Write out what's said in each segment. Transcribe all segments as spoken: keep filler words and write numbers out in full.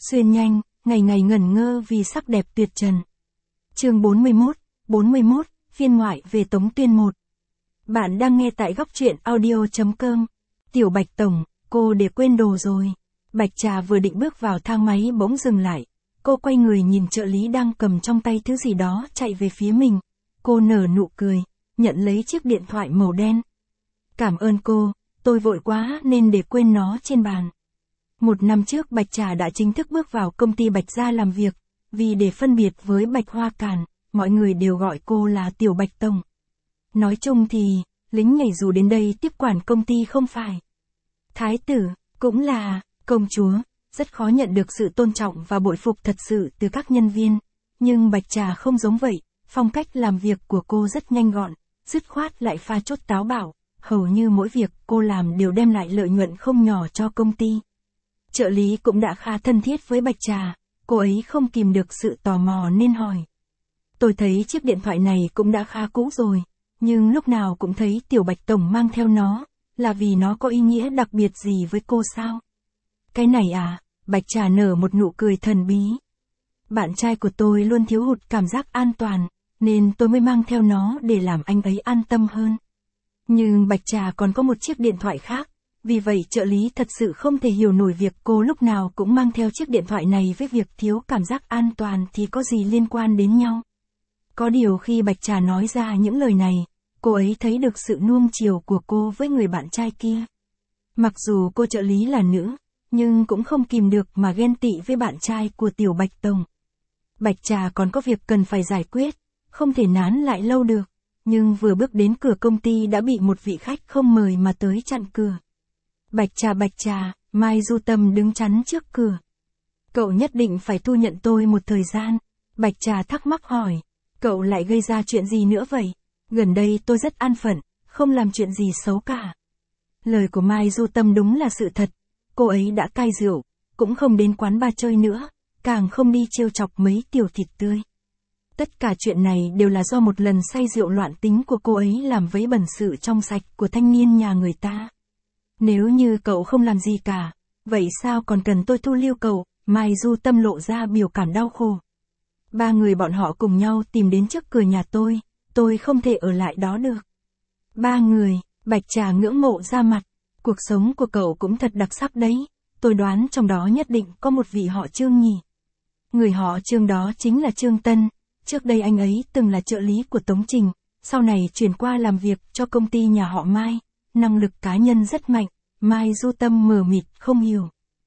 Xuyên nhanh, ngày ngày ngẩn ngơ vì sắc đẹp tuyệt trần. Chương bốn mươi mốt, bốn mươi mốt, phiên ngoại về Tống Tuyên một. Bạn đang nghe tại góc truyện audio chấm com. Tiểu Bạch Tổng, cô để quên đồ rồi. Bạch Trà vừa định bước vào thang máy bỗng dừng lại. Cô quay người nhìn trợ lý đang cầm trong tay thứ gì đó chạy về phía mình. Cô nở nụ cười, nhận lấy chiếc điện thoại màu đen. Cảm ơn cô, tôi vội quá nên để quên nó trên bàn. Một năm trước Bạch Trà đã chính thức bước vào công ty Bạch Gia làm việc, vì để phân biệt với Bạch Hoa Càn, mọi người đều gọi cô là Tiểu Bạch Tổng. Nói chung thì, lính nhảy dù đến đây tiếp quản công ty không phải thái tử, cũng là công chúa, rất khó nhận được sự tôn trọng và bội phục thật sự từ các nhân viên. Nhưng Bạch Trà không giống vậy, phong cách làm việc của cô rất nhanh gọn, dứt khoát lại pha chút táo bạo, hầu như mỗi việc cô làm đều đem lại lợi nhuận không nhỏ cho công ty. Trợ lý cũng đã khá thân thiết với Bạch Trà, cô ấy không kìm được sự tò mò nên hỏi. Tôi thấy chiếc điện thoại này cũng đã khá cũ rồi, nhưng lúc nào cũng thấy Tiểu Bạch Tổng mang theo nó, là vì nó có ý nghĩa đặc biệt gì với cô sao? Cái này à, Bạch Trà nở một nụ cười thần bí. Bạn trai của tôi luôn thiếu hụt cảm giác an toàn, nên tôi mới mang theo nó để làm anh ấy an tâm hơn. Nhưng Bạch Trà còn có một chiếc điện thoại khác, vì vậy trợ lý thật sự không thể hiểu nổi việc cô lúc nào cũng mang theo chiếc điện thoại này với việc thiếu cảm giác an toàn thì có gì liên quan đến nhau. Có điều khi Bạch Trà nói ra những lời này, cô ấy thấy được sự nuông chiều của cô với người bạn trai kia. Mặc dù cô trợ lý là nữ, nhưng cũng không kìm được mà ghen tị với bạn trai của Tiểu Bạch Tổng. Bạch Trà còn có việc cần phải giải quyết, không thể nán lại lâu được, nhưng vừa bước đến cửa công ty đã bị một vị khách không mời mà tới chặn cửa. Bạch Trà Bạch Trà, Mai Du Tâm đứng chắn trước cửa. Cậu nhất định phải thu nhận tôi một thời gian. Bạch Trà thắc mắc hỏi, cậu lại gây ra chuyện gì nữa vậy? Gần đây tôi rất an phận, không làm chuyện gì xấu cả. Lời của Mai Du Tâm đúng là sự thật, cô ấy đã cai rượu, cũng không đến quán bar chơi nữa, càng không đi trêu chọc mấy tiểu thịt tươi. Tất cả chuyện này đều là do một lần say rượu loạn tính của cô ấy làm vấy bẩn sự trong sạch của thanh niên nhà người ta. Nếu như cậu không làm gì cả, vậy sao còn cần tôi thu lưu cậu? Mai Du Tâm lộ ra biểu cảm đau khổ. Ba người bọn họ cùng nhau tìm đến trước cửa nhà tôi, tôi không thể ở lại đó được. Ba người, Bạch Trà ngưỡng mộ ra mặt, cuộc sống của cậu cũng thật đặc sắc đấy, tôi đoán trong đó nhất định có một vị họ Trương nhỉ. Người họ Trương đó chính là Trương Tân, trước đây anh ấy từng là trợ lý của Tống Trình, sau này chuyển qua làm việc cho công ty nhà họ Mai, năng lực cá nhân rất mạnh. Mai Du Tâm mờ mịt không hiểu.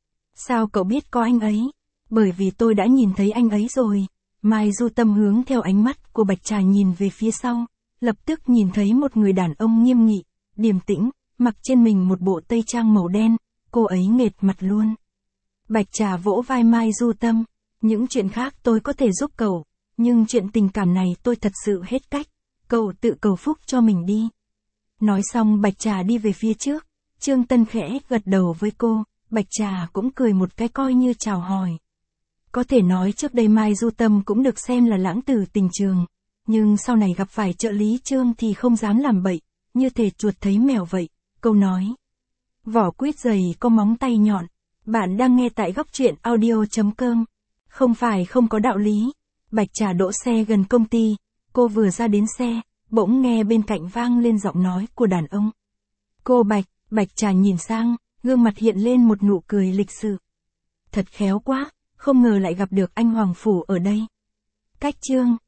Sao cậu biết có anh ấy? Bởi vì tôi đã nhìn thấy anh ấy rồi. Mai Du Tâm hướng theo ánh mắt của Bạch Trà nhìn về phía sau, lập tức nhìn thấy một người đàn ông nghiêm nghị, điềm tĩnh, mặc trên mình một bộ tây trang màu đen, cô ấy nghệt mặt luôn. Bạch Trà vỗ vai Mai Du Tâm, những chuyện khác tôi có thể giúp cậu, nhưng chuyện tình cảm này tôi thật sự hết cách, cậu tự cầu phúc cho mình đi. Nói xong Bạch Trà đi về phía trước. Trương Tân khẽ gật đầu với cô, Bạch Trà cũng cười một cái coi như chào hỏi. Có thể nói trước đây Mai Du Tâm cũng được xem là lãng tử tình trường, nhưng sau này gặp phải trợ lý Trương thì không dám làm bậy, như thể chuột thấy mèo vậy. Câu nói, vỏ quýt dày có móng tay nhọn. Bạn đang nghe tại góc truyện audio chấm com. Không phải không có đạo lý. Bạch Trà đỗ xe gần công ty, cô vừa ra đến xe, bỗng nghe bên cạnh vang lên giọng nói của đàn ông. Cô Bạch. Bạch Trà nhìn sang, gương mặt hiện lên một nụ cười lịch sự. Thật khéo quá, không ngờ lại gặp được anh Hoàng Phủ ở đây. Cách Trương,